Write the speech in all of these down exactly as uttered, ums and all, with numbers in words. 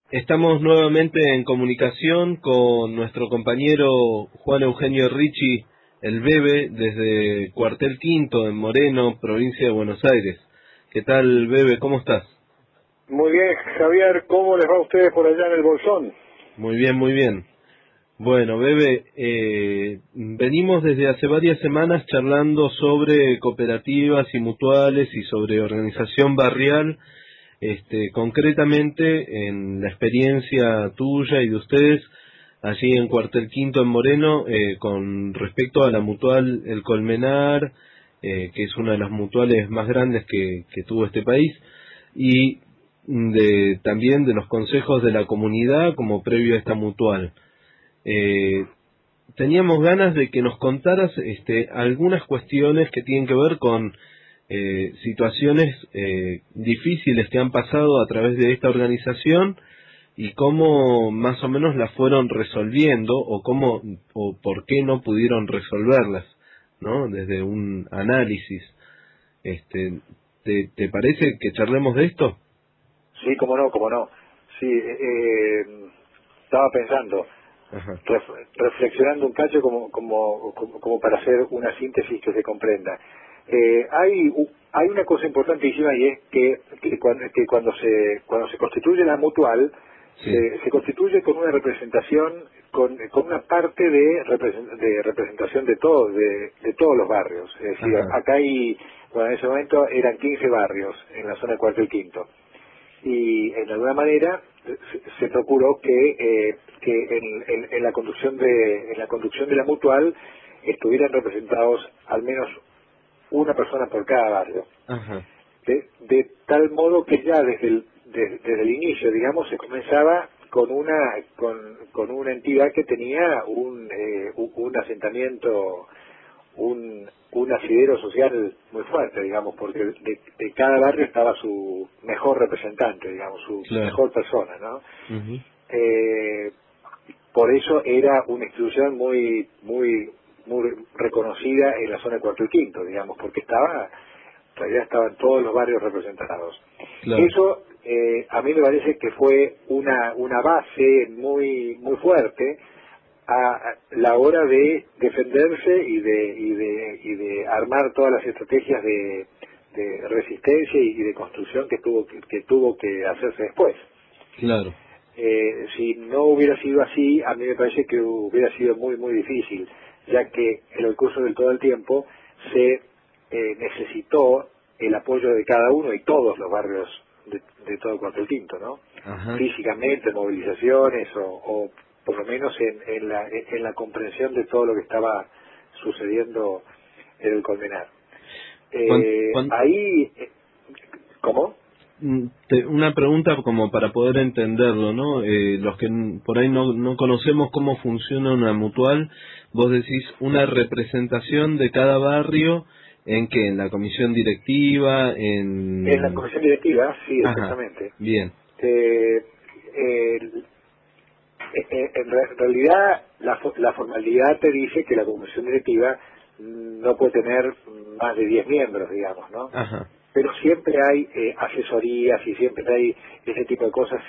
Estamos nuevamente en comunicación con nuestro compañero Juan Eugenio Ricci, el Bebe, desde Cuartel Quinto, en Moreno, provincia de Buenos Aires. ¿Qué tal, Bebe? ¿Cómo estás? Muy bien, Javier, ¿cómo les va a ustedes por allá en el Bolsón? Muy bien, muy bien. Bueno, Bebe, eh, venimos desde hace varias semanas charlando sobre cooperativas y mutuales y sobre organización barrial. Este, concretamente en la experiencia tuya y de ustedes allí en Cuartel Quinto en Moreno, eh, con respecto a la mutual El Colmenar, eh, que es una de las mutuales más grandes que, que tuvo este país, y de, también de los consejos de la comunidad como previo a esta mutual. Eh, teníamos ganas de que nos contaras este, algunas cuestiones que tienen que ver con Eh, situaciones eh, difíciles que han pasado a través de esta organización y cómo más o menos las fueron resolviendo o cómo o por qué no pudieron resolverlas, ¿no? Desde un análisis. Este, ¿te, te parece que charlemos de esto? Sí, cómo no, cómo no. Sí, eh, eh, estaba pensando, Ajá. ref- reflexionando un cacho como, como, como, como para hacer una síntesis que se comprenda. Eh, hay u- hay una cosa importantísima y es que, que, cuando, que cuando se cuando se constituye la mutual Sí. se, se constituye con una representación con, con una parte de, represen- de representación de todos de, de todos los barrios. Es decir, Ajá. acá hay, bueno, en ese momento eran quince barrios en la zona de Cuartel Quinto y en alguna manera se, se procuró que, eh, que en, en- en la conducción de en la conducción de la mutual estuvieran representados al menos una persona por cada barrio, Ajá. de, de tal modo que ya desde el, de- desde el inicio, digamos, se comenzaba con una con, con una entidad que tenía un eh, un, un asentamiento, un un asidero social muy fuerte, digamos, porque de, de cada barrio estaba su mejor representante, digamos, su Claro. mejor persona, ¿no? Ujú. Eh, por eso era una institución muy muy muy reconocida en la zona de Cuarto y Quinto, digamos, porque estaba, en realidad estaban todos los barrios representados. Claro. Eso eh, a mí me parece que fue una una base muy muy fuerte a la hora de defenderse y de y de y de armar todas las estrategias de, de resistencia y de construcción que tuvo que, que tuvo que hacerse después. Claro. Eh, si no hubiera sido así, a mí me parece que hubiera sido muy, muy difícil, ya que en el curso del todo el tiempo se eh, necesitó el apoyo de cada uno y todos los barrios de, de todo Cuartel Quinto, ¿no? Ajá. Físicamente, movilizaciones o, o por lo menos en, en, la, en la comprensión de todo lo que estaba sucediendo en el Colmenar. ¿Cuán- Eh, cuán- ahí, eh, ¿cómo? Mm, te- Una pregunta como para poder entenderlo, ¿no? Eh, los que n- por ahí no, no conocemos cómo funciona una mutual, vos decís una representación de cada barrio en que en la comisión directiva, En la en... comisión directiva, sí, Ajá, exactamente. bien, Eh, el- eh, eh, en re- realidad, la, fo- la formalidad te dice que la comisión directiva mm, no puede tener más de diez miembros, digamos, ¿no? ajá, Pero siempre hay eh, asesorías y siempre hay ese tipo de cosas,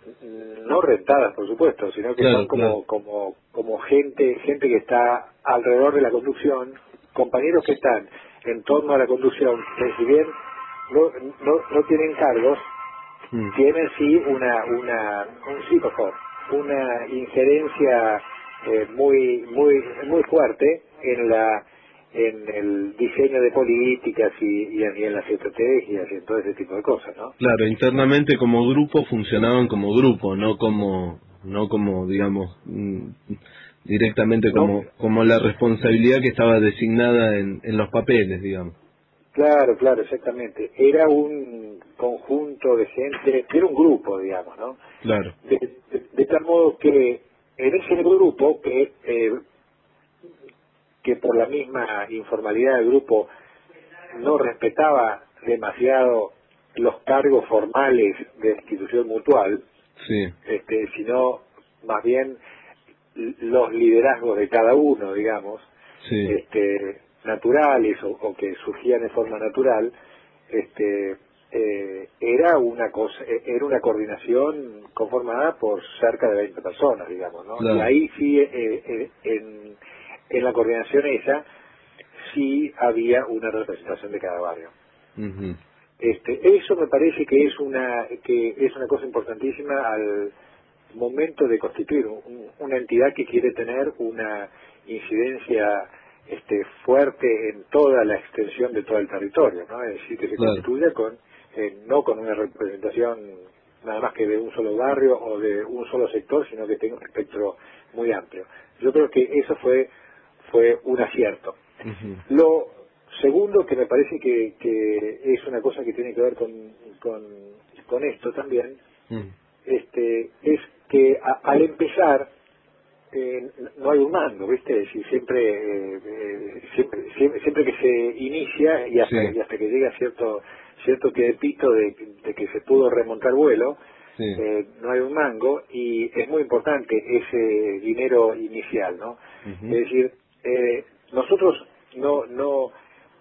mm, no rentadas, por supuesto, sino que son claro, claro, como como como gente gente que está alrededor de la conducción, compañeros que están en torno a la conducción, que si bien no, no, no tienen cargos, mm, tienen sí una una un sí, por favor, una injerencia eh, muy muy muy fuerte en la en el diseño de políticas y, y en y en las estrategias y en todo ese tipo de cosas, ¿no? claro, internamente como grupo funcionaban como grupo, no como, no como, digamos, mm, directamente No, como, como la responsabilidad que estaba designada en, en los papeles, digamos. claro, claro, exactamente. Era un conjunto de gente, era un grupo, digamos, ¿no? Claro. De, de- de tal modo que en ese grupo que eh, que por la misma informalidad del grupo no respetaba demasiado los cargos formales de la institución mutual, Sí, este, sino más bien l- los liderazgos de cada uno, digamos, sí, este, naturales o, o que surgían de forma natural, este, eh, era una cosa, era una coordinación conformada por cerca de veinte personas, digamos, ¿no? Claro. Y ahí sí, eh, eh, en, en la coordinación esa, sí había una representación de cada barrio. Uh-huh. Este, eso me parece que es una que es una cosa importantísima al momento de constituir un, una entidad que quiere tener una incidencia este, fuerte en toda la extensión de todo el territorio, ¿no? Es decir, que se Claro. constituya con eh, no con una representación nada más que de un solo barrio o de un solo sector, sino que tenga un espectro muy amplio. Yo creo que eso fue fue un acierto. Uh-huh. Lo segundo que me parece que, que es una cosa que tiene que ver con, con, con esto también, Uh-huh. este, es que a, al empezar eh, no hay un mando, ¿viste? Si siempre, eh, eh, siempre, siempre siempre que se inicia y hasta, Sí. y hasta que llega cierto cierto piedepito de, de que se pudo remontar vuelo, Sí. eh, no hay un mango y es muy importante ese dinero inicial, ¿no? Uh-huh. Es decir, eh, nosotros no no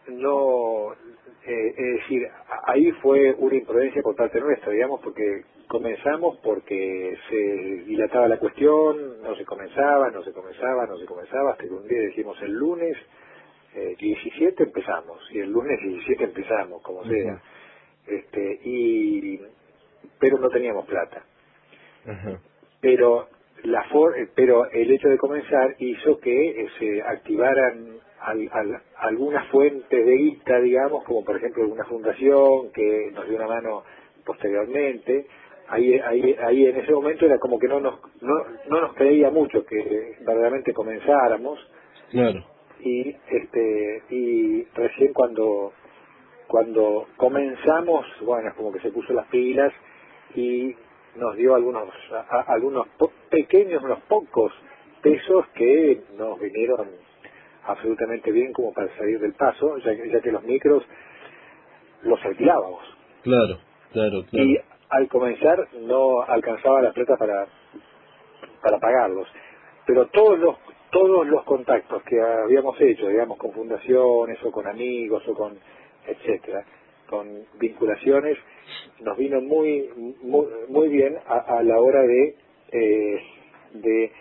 no eh, es decir, ahí fue una imprudencia por parte nuestra, digamos, porque comenzamos porque se dilataba la cuestión, no se comenzaba, no se comenzaba, no se comenzaba, hasta que un día dijimos el lunes eh, diecisiete empezamos, y el lunes diecisiete empezamos, como Uh-huh. sea, este y pero no teníamos plata. Uh-huh. Pero la for pero el hecho de comenzar hizo que eh, se activaran al, al, algunas fuentes de guita, digamos, como por ejemplo alguna fundación que nos dio una mano posteriormente. Ahí, ahí, ahí en ese momento era como que no nos, no, no nos creía mucho que verdaderamente comenzáramos, Claro. y este y recién cuando cuando comenzamos, bueno, es como que se puso las pilas y nos dio algunos a, a- algunos po- pequeños, unos pocos pesos que nos vinieron absolutamente bien como para salir del paso, ya que, ya que los micros los alquilábamos. Claro, claro, Y claro. al comenzar no alcanzaba la plata para para pagarlos, pero todos los todos los contactos que habíamos hecho, digamos, con fundaciones o con amigos o con etcétera, con vinculaciones, nos vino muy muy, muy bien a, a la hora de eh, de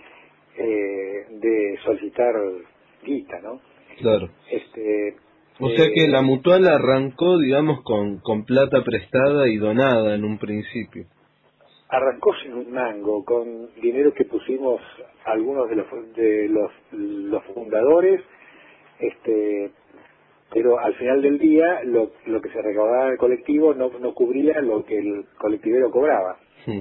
eh, de solicitar guita, ¿no? Claro. Este O sea que la eh, mutual arrancó, digamos, con, con plata prestada y donada en un principio. arrancó sin un mango, con dinero que pusimos algunos de los de los, los fundadores, este pero al final del día lo, lo que se recaudaba del colectivo no, no cubría lo que el colectivero cobraba. Sí.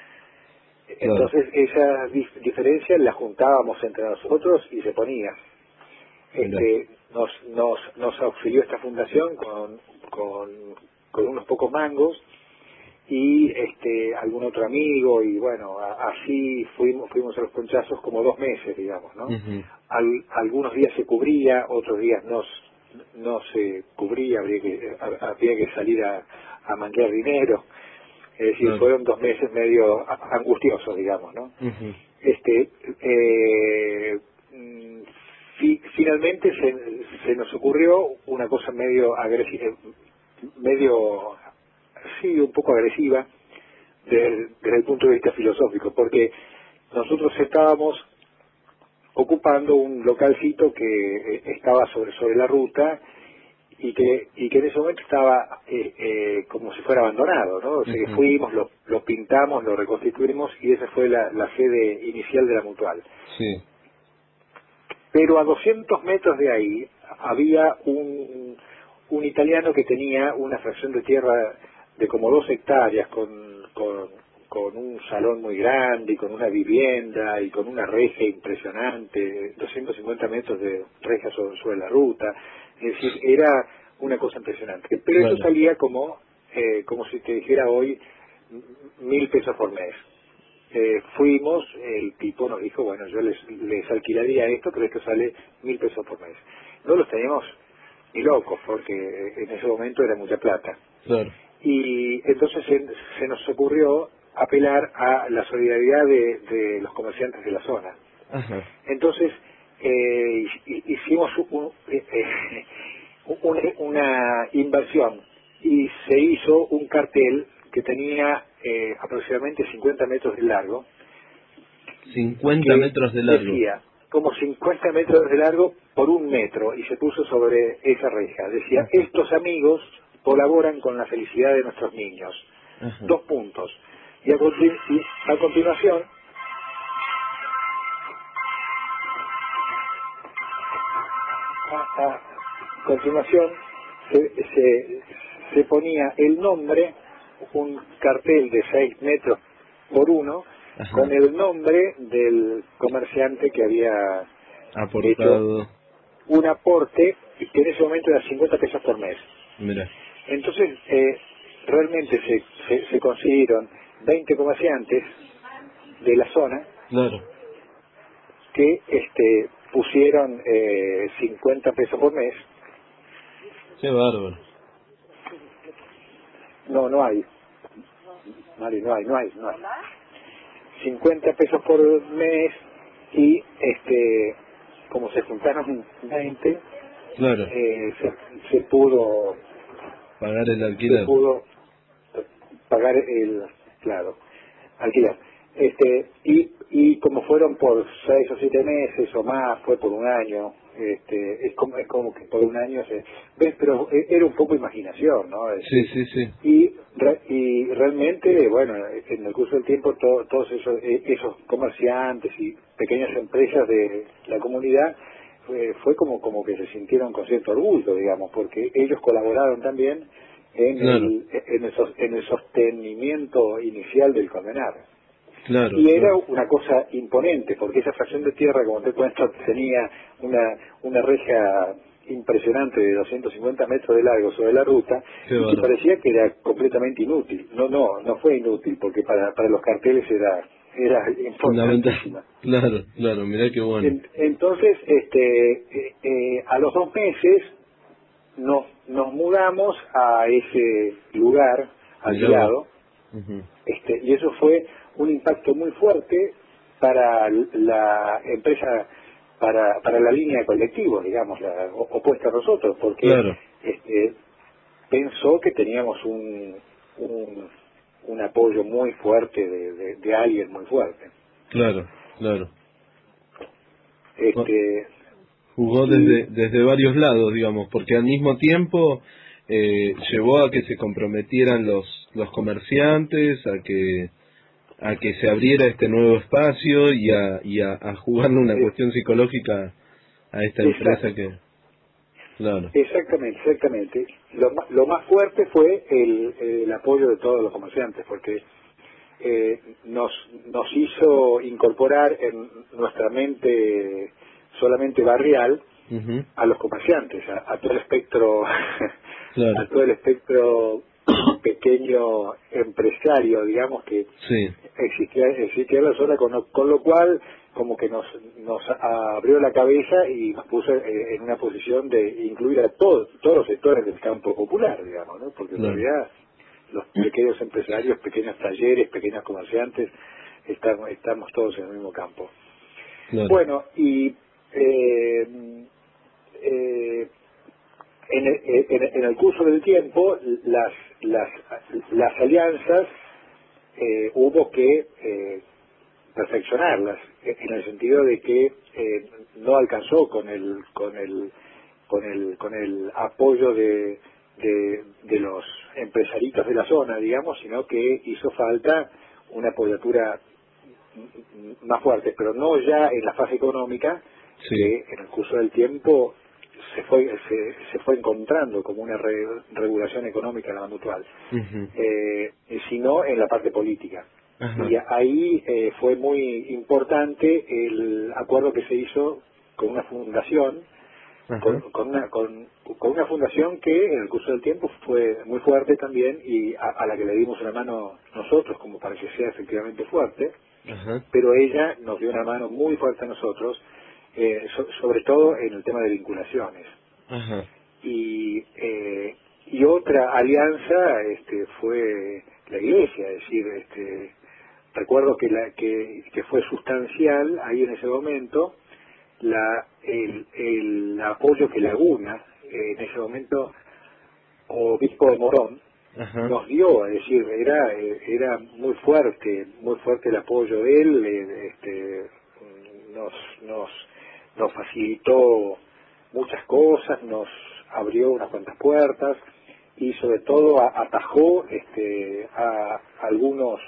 Claro. Entonces esa dif- diferencia la juntábamos entre nosotros y se ponía. Mirá. Este, nos, nos, nos auxilió esta fundación con, con, con unos pocos mangos y este algún otro amigo, y bueno, a- así fuimos fuimos a los conchazos como dos meses, digamos, ¿no? Uh-huh. Al- algunos días se cubría, otros días no s- no se cubría, habría que ha- había que salir a, a manguear dinero. Es decir, Claro. fueron dos meses medio a- angustiosos, digamos, ¿no? Uh-huh. Este eh, mm, fi- finalmente se, se nos ocurrió una cosa medio agresiva, medio sí, un poco agresiva desde, desde el punto de vista filosófico, porque nosotros estábamos ocupando un localcito que eh, estaba sobre sobre la ruta y que y que en ese momento estaba eh, eh, como si fuera abandonado, ¿no? O sea que Uh-huh. fuimos, lo, lo pintamos, lo reconstituimos y esa fue la, la sede inicial de la Mutual. Sí. Pero a doscientos metros de ahí había un, un italiano que tenía una fracción de tierra de como dos hectáreas con, con, con un salón muy grande y con una vivienda y con una reja impresionante, doscientos cincuenta metros de reja sobre, sobre la ruta. Es decir, era una cosa impresionante. Pero eso Claro. salía como, eh, como si te dijera hoy, m- mil pesos por mes. Eh, fuimos, el tipo nos dijo, bueno, yo les, les alquilaría esto, pero esto sale mil pesos por mes. No los teníamos ni locos, porque en ese momento era mucha plata. Claro. Y entonces se, se nos ocurrió apelar a la solidaridad de, de los comerciantes de la zona. Ajá. Entonces, eh, hi- hicimos un- eh, eh, una, una inversión y se hizo un cartel que tenía eh, aproximadamente cincuenta metros de largo. cincuenta metros de largo. Decía, como cincuenta metros de largo por un metro, y se puso sobre esa reja. Decía, Ajá. estos amigos colaboran con la felicidad de nuestros niños. Ajá. Dos puntos. Y a, continu y a continuación, a, a continuación se, se, se ponía el nombre, un cartel de seis metros por uno, Ajá. con el nombre del comerciante que había aportado hecho un aporte que en ese momento era cincuenta pesos por mes. Mira. Entonces, eh, realmente se, se, se consiguieron veinte comerciantes de la zona, Claro. que este pusieron eh, cincuenta pesos por mes. Qué bárbaro. No, no hay. Mari, no hay, no hay, no hay. cincuenta pesos por mes, y este como se juntaron veinte, Claro. eh, se, se pudo Pagar el se alquiler. pudo pagar el, claro, alquiler. Este, y, y como fueron por seis o siete meses o más, fue por un año, este, es como, es como que por un año se, ves, pero eh, era un poco imaginación, ¿no? Es Sí, decir, sí, sí. y, re- y realmente, bueno, en el curso del tiempo to- todos esos, eh, esos comerciantes y pequeñas empresas de la comunidad, fue, fue como, como que se sintieron con cierto orgullo, digamos, porque ellos colaboraron también en Claro, el, en el, sos- en el sostenimiento inicial del condenar. claro, Y era claro. una cosa imponente, porque esa fracción de tierra, como te cuento, tenía una, una reja impresionante de doscientos cincuenta metros de largo sobre la ruta, Qué y que bárbaro. parecía que era completamente inútil. No, no, no fue inútil, porque para, para los carteles era, era Fundamental. importantísima. Claro, claro, mirá qué bueno. En- entonces, este, eh, eh, a los dos meses nos, nos mudamos a ese lugar Mirá vos. alquilado, Ujú. este, y eso fue un impacto muy fuerte para la empresa, para, para la línea de colectivos, digamos, la o- opuesta a nosotros, porque Claro, este, pensó que teníamos un, un, un apoyo muy fuerte de, de, de alguien muy fuerte. claro, claro. Bu- Este, Jugó y desde, desde varios lados, digamos, porque al mismo tiempo eh, llevó a que se comprometieran los, los comerciantes, a que a que se abriera este nuevo espacio y a, y a, a jugarle una eh, cuestión psicológica a esta empresa exacto, que, claro, exactamente, exactamente. Lo, ma- lo más fuerte fue el, el apoyo de todos los comerciantes, porque eh, nos, nos hizo incorporar en nuestra mente solamente barrial ujú, a los comerciantes, a, a todo el espectro, a claro, todo el espectro pequeño empresario, digamos, que sí, existía, existía en la zona, con lo, con lo cual como que nos, nos abrió la cabeza y nos puso eh, en una posición de incluir a todos, todos los sectores del campo popular, digamos, ¿no? Porque en claro, realidad los pequeños empresarios, pequeños talleres, pequeños comerciantes, estamos, estamos todos en el mismo campo. claro, Bueno, y eh, eh, en, el, en, en el curso del tiempo, las, las, las alianzas eh, hubo que eh, perfeccionarlas, en el sentido de que eh, no alcanzó con el, con el, con el, con el apoyo de, de, de los empresaritos de la zona, digamos, sino que hizo falta una apoyatura m- más fuerte, pero no ya en la fase económica, sí, que en el curso del tiempo se fue se, se fue encontrando como una re- regulación económica en la mutual, ujú, eh, sino en la parte política. ajá, Y ahí eh, fue muy importante el acuerdo que se hizo con una fundación, con, ajá, con una con, con una fundación que en el curso del tiempo fue muy fuerte también, y a, a la que le dimos una mano nosotros como para que sea efectivamente fuerte, ajá, pero ella nos dio una mano muy fuerte a nosotros, eh, so- sobre todo en el tema de vinculaciones. ajá, Y eh, y otra alianza este fue la iglesia, es decir, este recuerdo que la que, que fue sustancial ahí en ese momento la el, el apoyo que Laguna eh, en ese momento obispo de Morón, Ajá. nos dio, es decir, era era muy fuerte, muy fuerte el apoyo de él, eh, este, nos, nos, nos facilitó muchas cosas, nos abrió unas cuantas puertas y sobre todo a, atajó este, a algunos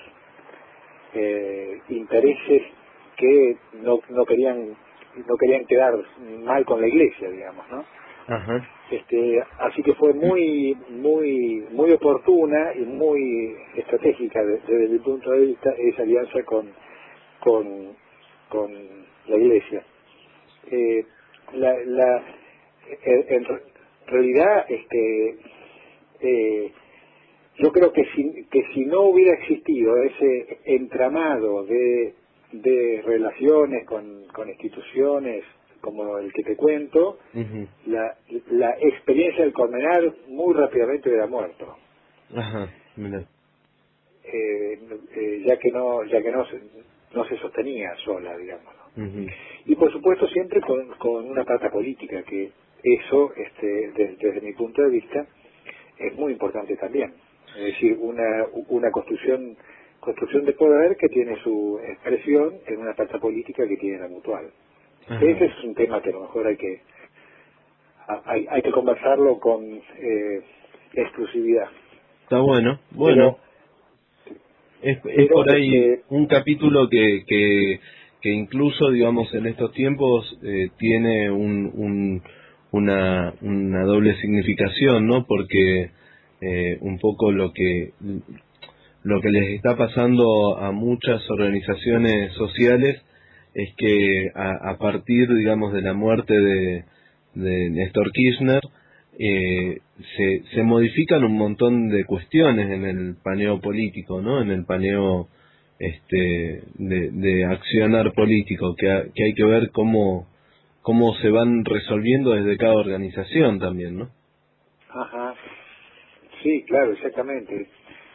eh, intereses que no, no querían no querían quedar mal con la iglesia, digamos, ¿no? Ajá. Este, así que fue muy muy muy oportuna y muy estratégica desde, desde mi punto de vista esa alianza con con, con la iglesia. Eh, la, la en, en realidad este eh, yo creo que si que si no hubiera existido ese entramado de de relaciones con, con instituciones como el que te cuento, Uh-huh. la, la experiencia del Colmenar muy rápidamente hubiera muerto, Ajá, mira. eh, eh, ya que no ya que no se, no se sostenía sola, digamos, ¿no? Uh-huh. Y por supuesto siempre con, con una pata política, que eso, este, desde, desde mi punto de vista, es muy importante también. Es decir, una una construcción construcción de poder que tiene su expresión en una pata política que tiene la Mutual. Ajá. Ese es un tema que a lo mejor hay que hay, hay que conversarlo con eh, exclusividad. Está bueno, Pero, bueno. Es, es pero por ahí este, un capítulo que, que, que incluso, digamos, en estos tiempos eh, tiene un, un, una, una doble significación, ¿no? Porque eh, un poco lo que lo que les está pasando a muchas organizaciones sociales es que a, a partir, digamos, de la muerte de, de Néstor Kirchner, eh, se, se modifican un montón de cuestiones en el paneo político, ¿no? En el paneo este, de, de accionar político, que, ha- que hay que ver cómo, cómo se van resolviendo desde cada organización también, ¿no? ajá, sí, claro, exactamente.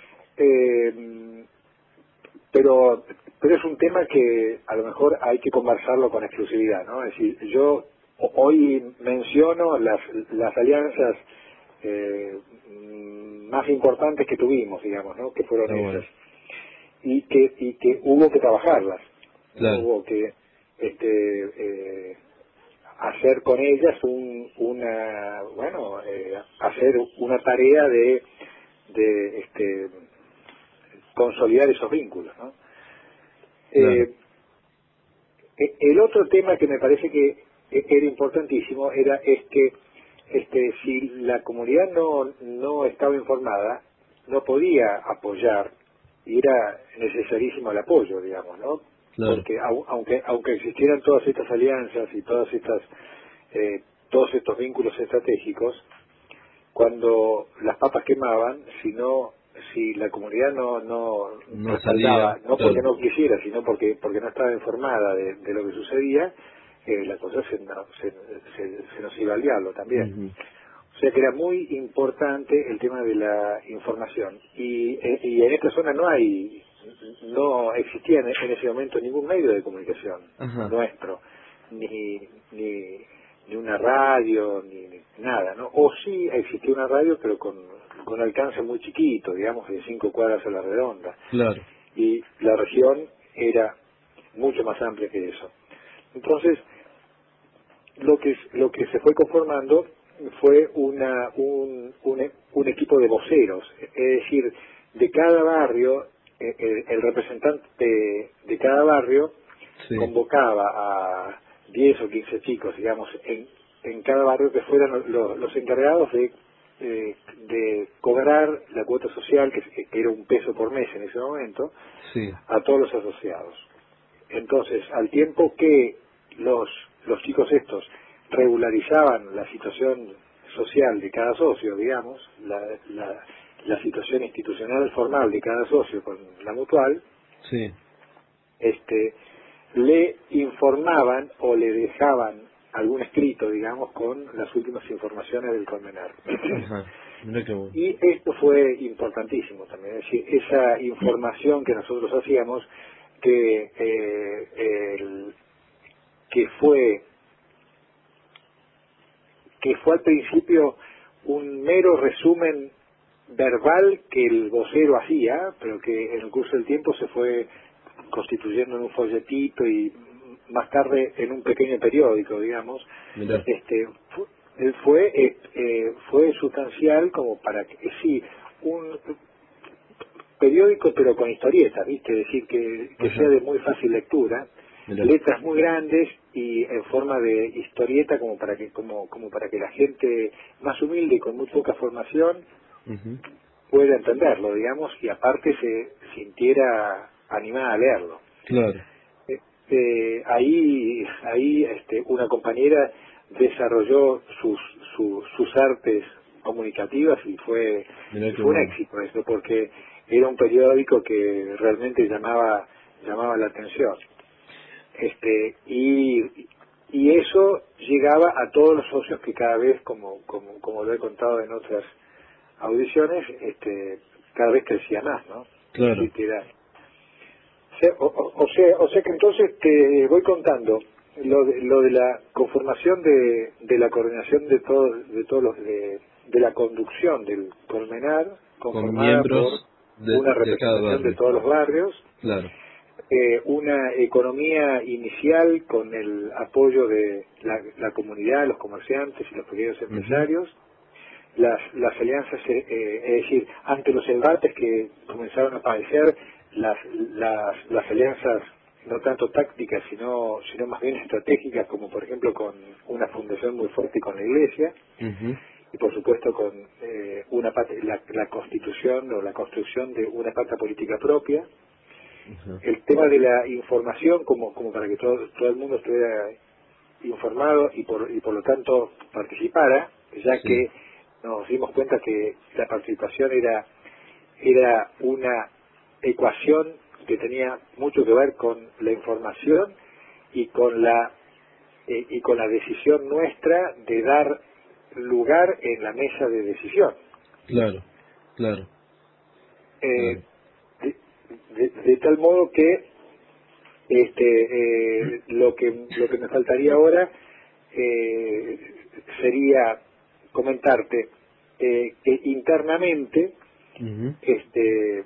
Eh, pero pero es un tema que a lo mejor hay que conversarlo con exclusividad, ¿no? Es decir, yo ho- hoy menciono las las alianzas eh, mm, más importantes que tuvimos, digamos, ¿no? Que fueron Está esas bueno. y que y que hubo que trabajarlas, ¿no? Claro, Hubo que este eh, hacer con ellas un, una bueno eh, hacer una tarea de de este consolidar esos vínculos, ¿no? claro. Eh, e- el otro tema que me parece que e- era importantísimo era este este si la comunidad no no estaba informada no podía apoyar y era necesarísimo el apoyo, digamos, ¿no? Claro. Porque au- aunque aunque existieran todas estas alianzas y todas estas eh, todos estos vínculos estratégicos, cuando las papas quemaban, si no, si la comunidad no no No respaldaba, salía, no porque claro. no quisiera, sino porque porque no estaba informada de, de lo que sucedía, eh, la cosa se, no- se, se, se nos iba al diablo también. Ujú. O sea que era muy importante el tema de la información. Y, eh, y en esta zona no hay, no existía en, en ese momento ningún medio de comunicación Ajá, nuestro, ni, ni, ni una radio, ni, ni nada, ¿no? O sí existía una radio, pero con, con alcance muy chiquito, digamos, de cinco cuadras a la redonda. claro. Y la región era mucho más amplia que eso. Entonces, lo que lo que se fue conformando fue una un, un, e- un equipo de voceros, es decir, de cada barrio eh, el, el representante de, de cada barrio Sí, convocaba a diez o quince chicos, digamos, en, en cada barrio que fueran los, los encargados de eh, de cobrar la cuota social, que, que era un peso por mes en ese momento, sí. a todos los asociados. Entonces, al tiempo que los, los chicos estos regularizaban la situación social de cada socio, digamos, la, la, la situación institucional formal de cada socio con la Mutual, Sí. este, le informaban o le dejaban algún escrito, digamos, con las últimas informaciones del Colmenar. Ajá. Mira qué bueno. Y esto fue importantísimo también, es decir, esa información que nosotros hacíamos, que eh, el- que fue que fue al principio un mero resumen verbal que el vocero hacía, pero que en el curso del tiempo se fue constituyendo en un folletito y más tarde en un pequeño periódico, digamos. Mirá. Este fu- eh, fue eh, eh, fue sustancial como para que eh, sí un periódico pero con historietas, viste, es decir que, que Ajá. sea de muy fácil lectura, Mirá. letras muy grandes y en forma de historieta como para que como como para que la gente más humilde y con muy poca formación Ujú. pueda entenderlo, digamos, y aparte se sintiera animada a leerlo. Claro. Eh, eh, ahí ahí este, una compañera desarrolló sus su- sus artes comunicativas y fue Mirá y qué fue un bueno. éxito eso porque era un periódico que realmente llamaba llamaba la atención. Este y y eso llegaba a todos los socios que cada vez, como como como lo he contado en otras audiciones, este cada vez crecía más, ¿no? Es Claro. decir, que era o sea, o, o- o sea, o sea que entonces te voy contando lo de, lo de la conformación de, de la coordinación de todos de todos los de, de la conducción del Colmenar, Con conformada por miembros de, una de cada representación de barrio. todos los barrios, Claro. eh, una economía inicial con el apoyo de la, la comunidad, los comerciantes y los pequeños Ujú. empresarios, las, las alianzas, eh, eh, es decir, ante los embates que comenzaron a aparecer, las, las, las alianzas no tanto tácticas, sino, sino más bien estratégicas, como por ejemplo con una fundación muy fuerte con la Iglesia, Ujú. y por supuesto con eh, una parte, la, la constitución o la construcción de una pata política propia. Ajá. El tema de la información, como, como para que todo, todo el mundo estuviera informado y por, y por lo tanto participara, ya Sí. que nos dimos cuenta que la participación era, era una ecuación que tenía mucho que ver con la información y con la eh, y con la decisión nuestra de dar lugar en la mesa de decisión. Claro. Claro. Eh, Claro. de, de- de tal modo que este eh, lo que lo que me faltaría ahora eh, sería comentarte eh, que internamente Ujú. este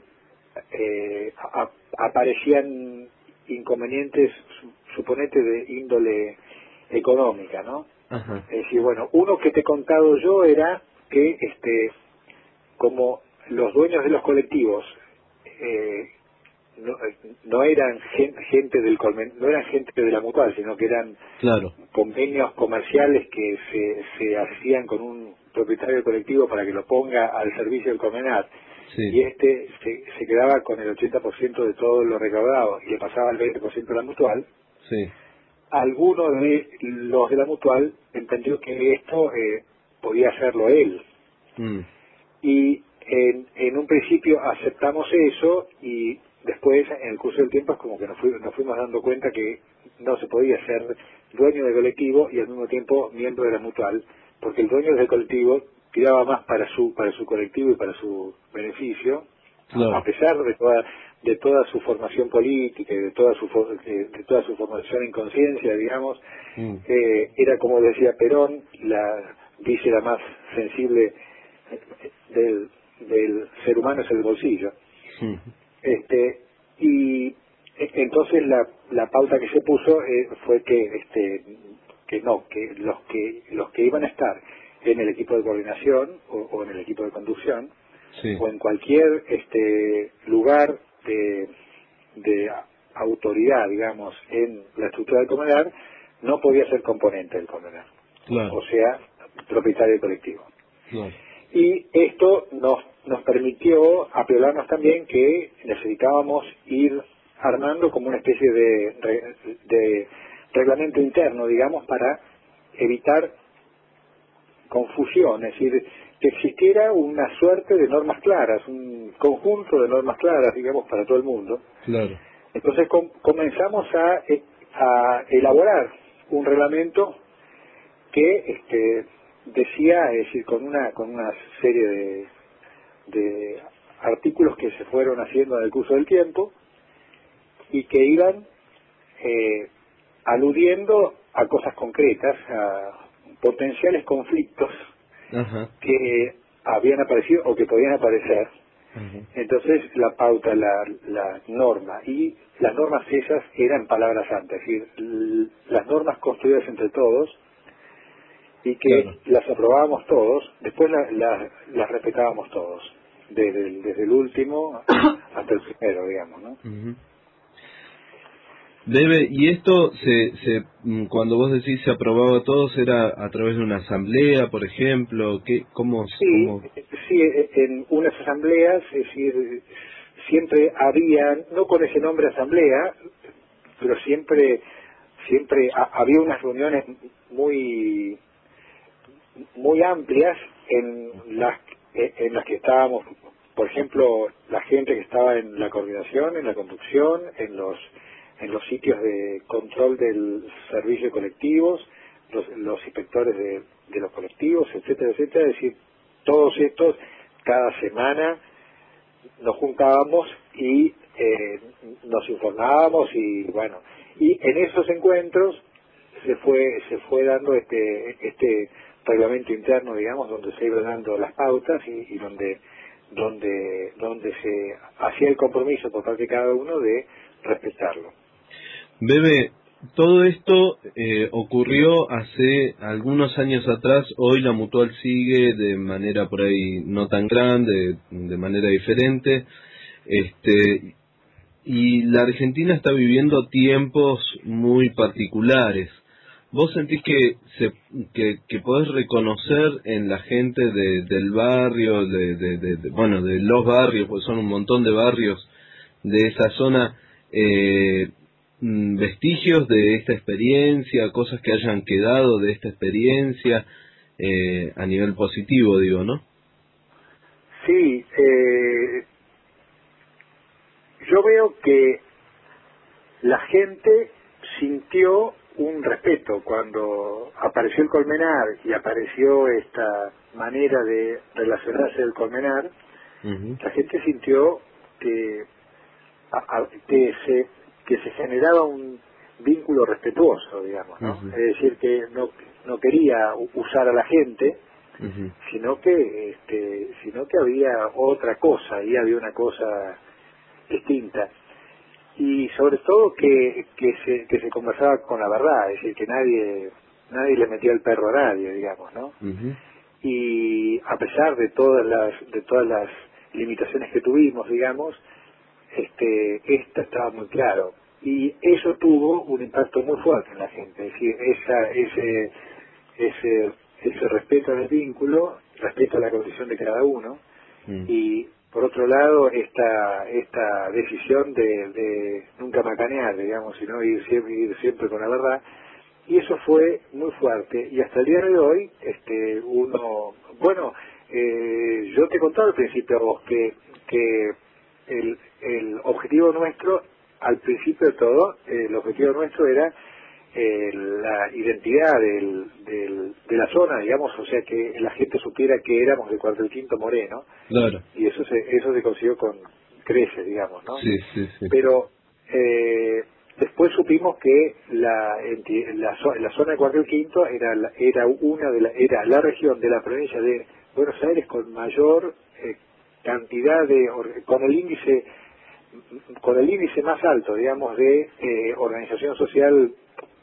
eh, a- aparecían inconvenientes su- suponete de índole económica, ¿no? Ajá. Es decir, bueno, uno que te he contado yo era que este como los dueños de los colectivos eh, no, eh, no eran gente, gente del Colmen, no eran gente de la Mutual, sino que eran Claro. convenios comerciales que se, se hacían con un propietario del colectivo para que lo ponga al servicio del Colmenar, y Sí. este se, se quedaba con el ochenta por ciento de todo lo recaudado y le pasaba el veinte por ciento a la Mutual. Sí. Alguno de los de la Mutual entendió que esto eh, podía hacerlo él, Mm. y en, en un principio aceptamos eso y después en el curso del tiempo es como que nos, fu- nos fuimos dando cuenta que no se podía ser dueño del colectivo y al mismo tiempo miembro de la Mutual, porque el dueño del colectivo tiraba más para su para su colectivo y para su beneficio, a a Claro. pesar de toda de toda su formación política y de toda su fo- de, de toda su formación en conciencia, digamos. Mm. Eh, era como decía Perón, la víscera más sensible del, del ser humano es el bolsillo. Mm. Este y e- entonces la, la pauta que se puso eh, fue que este que no, que los que los que iban a estar en el equipo de coordinación o, o en el equipo de conducción Sí. o en cualquier este lugar de, de a- autoridad, digamos, en la estructura del Comenar, no podía ser componente del Comenar, o, o Claro. sea, propietario del colectivo. Claro. Y esto nos, nos permitió apelarnos también que necesitábamos ir armando como una especie de, re- de reglamento interno, digamos, para evitar confusión, es decir, que existiera una suerte de normas claras, un conjunto de normas claras, digamos, para todo el mundo. Claro. Entonces com- comenzamos a, eh, a elaborar un reglamento que este, decía, es decir, con una con una serie de, de artículos que se fueron haciendo en el curso del tiempo y que iban eh, aludiendo a cosas concretas, a potenciales conflictos Ajá. que habían aparecido o que podían aparecer. Ajá. Entonces la pauta, la, la norma, y las normas esas eran palabras santas, es decir, l- las normas construidas entre todos y que Claro. las aprobábamos todos, después la- la- las respetábamos todos, desde el, desde el último hasta el primero, digamos, ¿no? Ujú. Debe, y esto se, se, mm, cuando vos decís se aprobaba todos, era a través de una asamblea, por ejemplo, ¿qué, cómo, Sí, cómo? sí, en unas asambleas, es decir, siempre había, no con ese nombre asamblea, pero siempre, siempre ha- había unas reuniones muy, muy amplias en las, en las que estábamos, por ejemplo, la gente que estaba en la coordinación, en la conducción, en los, en los sitios de control del servicio de colectivos, los, los inspectores de, de los colectivos, etcétera, etcétera, es decir, todos estos, cada semana nos juntábamos y eh, nos informábamos y bueno, y en esos encuentros se fue se fue dando este este reglamento interno, digamos, donde se iban dando las pautas y, y donde donde donde se hacía el compromiso por parte de cada uno de respetarlo. Bebe, todo esto eh, ocurrió hace algunos años atrás, hoy la Mutual sigue de manera por ahí no tan grande, de manera diferente, este, y la Argentina está viviendo tiempos muy particulares. ¿Vos sentís que se, que, que podés reconocer en la gente de, del barrio, de, de, de, de- bueno, de los barrios, pues son un montón de barrios de esa zona, eh, mm, vestigios de esta experiencia, cosas que hayan quedado de esta experiencia, eh, a nivel positivo, digo, ¿no? Sí, eh, yo veo que la gente sintió un respeto cuando apareció el Colmenar y apareció esta manera de relacionarse del Colmenar. Ujú. La gente sintió que, a- a- que se que se generaba un vínculo respetuoso, digamos, ¿no? Ujú. Es decir, que no no quería u- usar a la gente, Ujú. sino que este, sino que había otra cosa, y había una cosa distinta, y sobre todo que, que se que se conversaba con la verdad, es decir, que nadie nadie le metía el perro a nadie, digamos, ¿no? Ujú. Y a pesar de todas las de todas las limitaciones que tuvimos, digamos, este esto estaba muy claro, y eso tuvo un impacto muy fuerte en la gente, es decir, esa ese ese ese respeto al vínculo, respeto a la condición de cada uno, Mm. y por otro lado esta esta decisión de, de nunca macanear, digamos, sino ir siempre, ir siempre con la verdad, y eso fue muy fuerte, y hasta el día de hoy este uno, bueno, eh, yo te contaba al principio a vos que que el, el objetivo nuestro, al principio de todo, eh, el objetivo nuestro era eh, la identidad del, del, de la zona, digamos, o sea, que la gente supiera que éramos de Cuartel Quinto Moreno, Claro. y eso se, eso se consiguió con creces, digamos, ¿no? Sí, sí, sí. Pero eh, después supimos que la, enti- la, zo- la zona de Cuartel Quinto era la, era una de la, era la región de la provincia de Buenos Aires con mayor eh, cantidad de or- con el índice con el índice más alto, digamos, de eh, organización social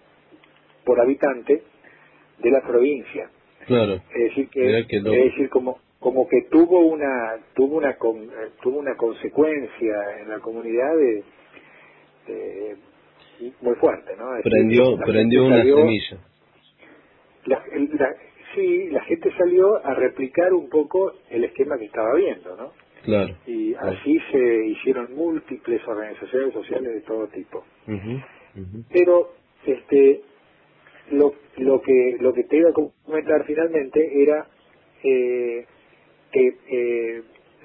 por habitante de la provincia. Claro. Es decir que Mirá qué es loco. decir como como que tuvo una tuvo una con- eh, tuvo una consecuencia en la comunidad de, de- muy fuerte, ¿no? Es decir, Prendió, la gente prendió una salió, semilla. la, la- sí, la gente salió a replicar un poco el esquema que estaba viendo, ¿no? Claro. Y Claro. así se hicieron múltiples organizaciones sociales de todo tipo. Ujú. Ujú. Pero este lo, lo que lo que te iba a comentar finalmente era eh, que eh,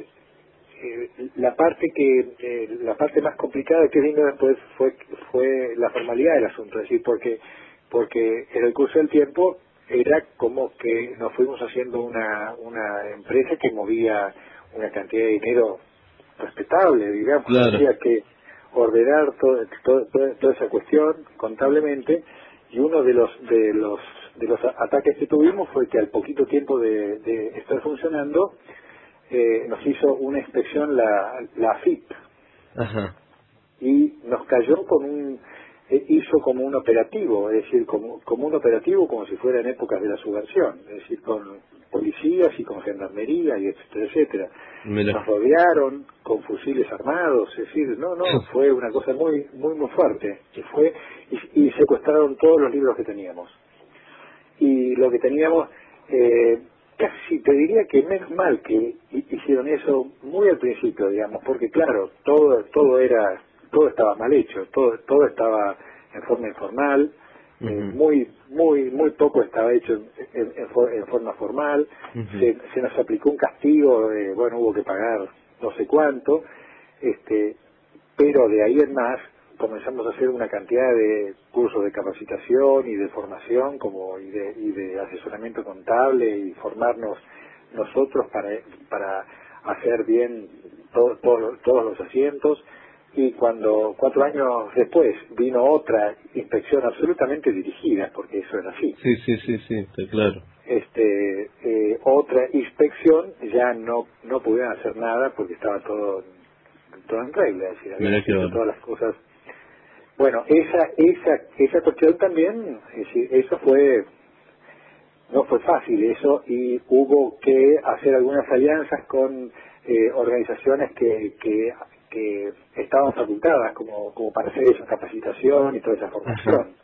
eh, la parte que eh, la parte más complicada que vino después fue fue la formalidad del asunto, es decir, porque porque en el curso del tiempo era como que nos fuimos haciendo una una empresa que movía una cantidad de dinero respetable, digamos, Claro. había que ordenar todo, todo- toda toda esa cuestión contablemente, y uno de los de los de los ataques que tuvimos fue que al poquito tiempo de, de estar funcionando, eh, nos hizo una inspección la, la A F I P. Ajá. Y nos cayó con un, eh, hizo como un operativo, es decir, como, como un operativo como si fuera en épocas de la subversión, es decir, con policías y con gendarmería y etcétera, etcétera. Mira. Nos rodearon con fusiles armados, es decir, no, no, fue una cosa muy, muy, muy fuerte, y fue, y, y secuestraron todos los libros que teníamos. Y lo que teníamos, eh, casi te diría que menos mal que hicieron eso muy al principio, digamos, porque claro, todo, todo era, todo estaba mal hecho, todo, todo estaba en forma informal, uh-huh. eh, muy, muy, muy poco estaba hecho en, en, en, for, en forma formal, uh-huh. se, se nos aplicó un castigo, de, bueno, hubo que pagar no sé cuánto, este, pero de ahí en más comenzamos a hacer una cantidad de cursos de capacitación y de formación como y de, y de asesoramiento contable y formarnos nosotros para para hacer bien todo, todo, todos los asientos. Y cuando cuatro años después vino otra inspección absolutamente dirigida, porque eso era así. Sí, sí, sí, sí, está claro. Este, eh, otra inspección ya no no pudieron hacer nada porque estaba todo todo en regla, es decir, habían hecho todas las cosas. Bueno, esa esa esa cuestión también, es decir, eso fue, no fue fácil eso, y hubo que hacer algunas alianzas con eh, organizaciones que, que que estaban facultadas como como para hacer esa capacitación y toda esa formación. Ajá.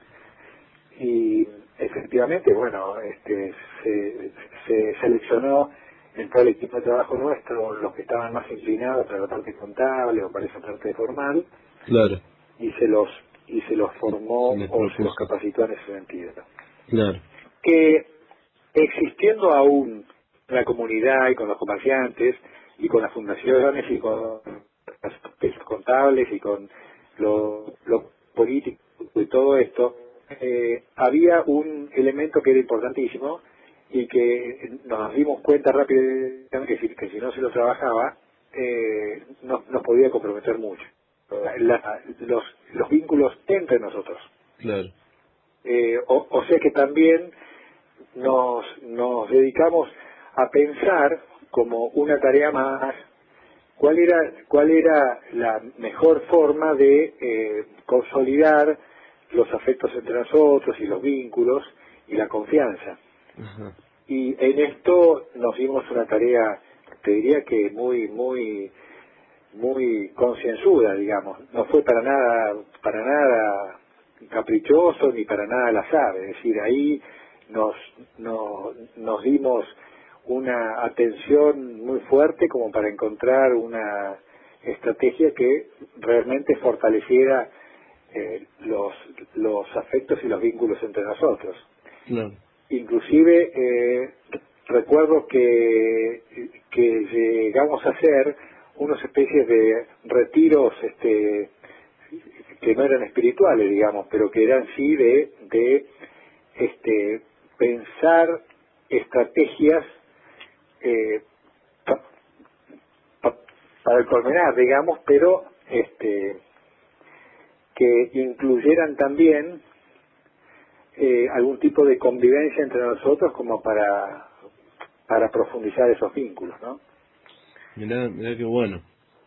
Y efectivamente, bueno, este se, se seleccionó en todo el equipo de trabajo nuestro los que estaban más inclinados para la parte contable o para esa parte formal. Claro. Y se los y se los formó se o se los capacitó en ese sentido. Claro. Que existiendo aún la comunidad y con los comerciantes y con las fundaciones y con los contables y con lo, lo político y todo esto, eh, había un elemento que era importantísimo y que nos dimos cuenta rápidamente que si, que si no se lo trabajaba eh, nos, nos podía comprometer mucho. La, los, los vínculos entre nosotros. Claro. Eh, o, o sea que también nos, nos dedicamos a pensar como una tarea más cuál era cuál era la mejor forma de eh, consolidar los afectos entre nosotros y los vínculos y la confianza. Ajá. Y en esto nos dimos una tarea, te diría que muy muy muy concienzuda, digamos, no fue para nada para nada caprichoso ni para nada al azar, es decir, ahí nos nos, nos dimos una atención muy fuerte como para encontrar una estrategia que realmente fortaleciera eh, los los afectos y los vínculos entre nosotros. Claro. Inclusive eh, recuerdo que que llegamos a hacer unas especies de retiros este que no eran espirituales, digamos, pero que eran sí de de este pensar estrategias eh, pa, pa, para el colmenar, digamos, pero este que incluyeran también eh, algún tipo de convivencia entre nosotros como para para profundizar esos vínculos, ¿no? Mirá, mirá qué bueno.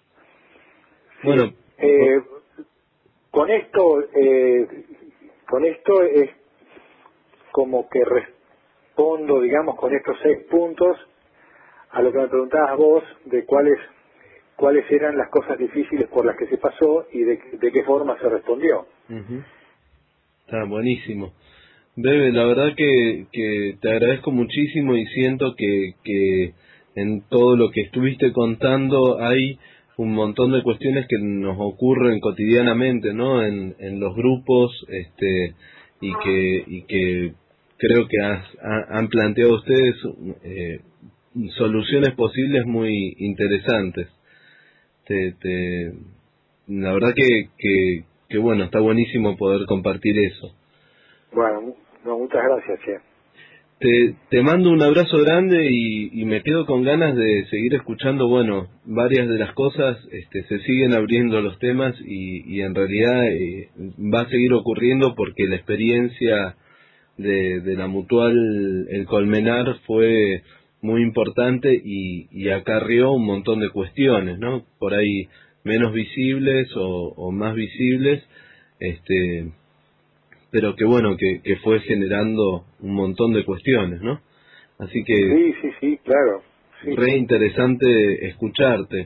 Sí, bueno, eh, con esto, eh, con esto es como que respondo, digamos, con estos seis puntos a lo que me preguntabas vos de cuáles cuáles eran las cosas difíciles por las que se pasó y de, de qué forma se respondió. Uh-huh. Está buenísimo. Bebe, la verdad que, que te agradezco muchísimo y siento que, que en todo lo que estuviste contando hay un montón de cuestiones que nos ocurren cotidianamente, ¿no? En, en los grupos, este, y que, y que creo que has, ha, han planteado ustedes eh, soluciones posibles muy interesantes. Te, te, la verdad que, que, que bueno, está buenísimo poder compartir eso. Bueno, no, muchas gracias, Che. Te, te mando un abrazo grande y, y me quedo con ganas de seguir escuchando, bueno, varias de las cosas, este, se siguen abriendo los temas y, y en realidad eh, va a seguir ocurriendo porque la experiencia de, de la Mutual El Colmenar fue muy importante y, y acarrió un montón de cuestiones, ¿no? Por ahí menos visibles o, o más visibles, este, pero que bueno, que, que fue generando un montón de cuestiones, ¿no? Así que sí, sí, sí, claro. Sí. Re interesante escucharte.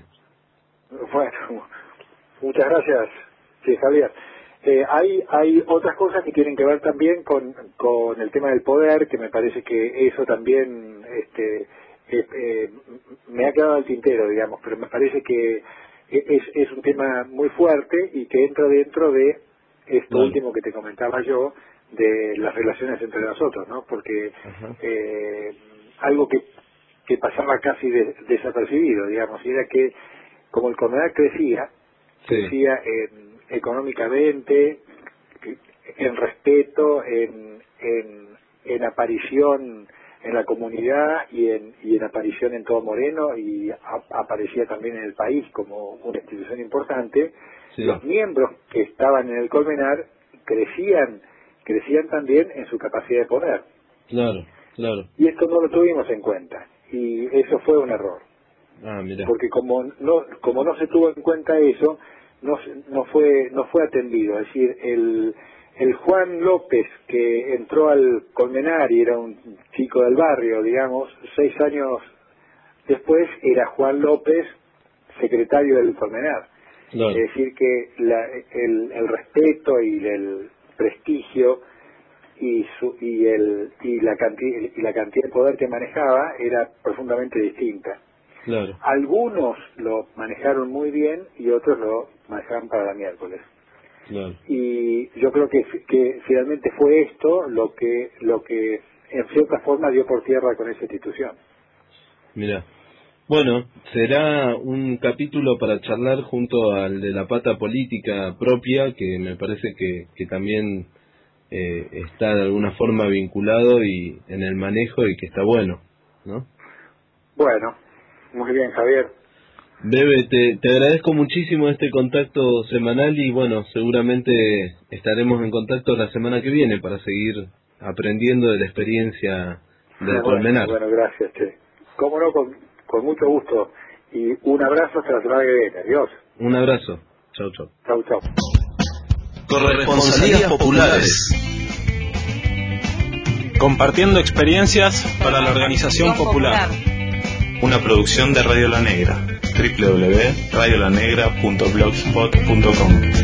Bueno, muchas gracias, sí, Javier. Eh, hay hay otras cosas que tienen que ver también con, con el tema del poder, que me parece que eso también este eh, eh, me ha quedado al tintero, digamos, pero me parece que es, es un tema muy fuerte y que entra dentro de esto Vale. último que te comentaba yo, de las relaciones entre nosotros, ¿no? Porque eh, algo que, que pasaba casi de, desapercibido, digamos, y era que como el Colmenar crecía, sí. crecía en, económicamente, en respeto, en, en, en aparición en la comunidad y en, y en aparición en todo Moreno, y a, aparecía también en el país como una institución importante, Sí. Los miembros que estaban en el Colmenar crecían, crecían también en su capacidad de poder. Claro, claro. Y esto no lo tuvimos en cuenta, y eso fue un error. Ah, mira. Porque como no como no se tuvo en cuenta eso, no no fue no fue atendido. Es decir, el el Juan López que entró al Colmenar y era un chico del barrio, digamos, seis años después era Juan López secretario del Colmenar. Claro. Es decir que la, el, el respeto y el prestigio y su y el y la cantidad y la cantidad de poder que manejaba era profundamente distinta. Claro. Algunos lo manejaron muy bien y otros lo manejaron para la miércoles. Claro. Y yo creo que, que finalmente fue esto lo que lo que en cierta forma dio por tierra con esa institución. Mira. Bueno, será un capítulo para charlar junto al de la pata política propia, que me parece que, que también eh, está de alguna forma vinculado y en el manejo y que está bueno, ¿no? Bueno, muy bien, Javier. Bebe, te, te agradezco muchísimo este contacto semanal y bueno, seguramente estaremos en contacto la semana que viene para seguir aprendiendo de la experiencia del bueno, Colmenar. bueno, gracias, che. Cómo no, con, con mucho gusto. Y un abrazo hasta la semana que viene. Adiós. Un abrazo. Chau, chau. Chau, chau. Corresponsalías populares. Compartiendo experiencias para la organización popular. Una producción de Radio La Negra. doble u doble u doble u punto radio la negra punto blogspot punto com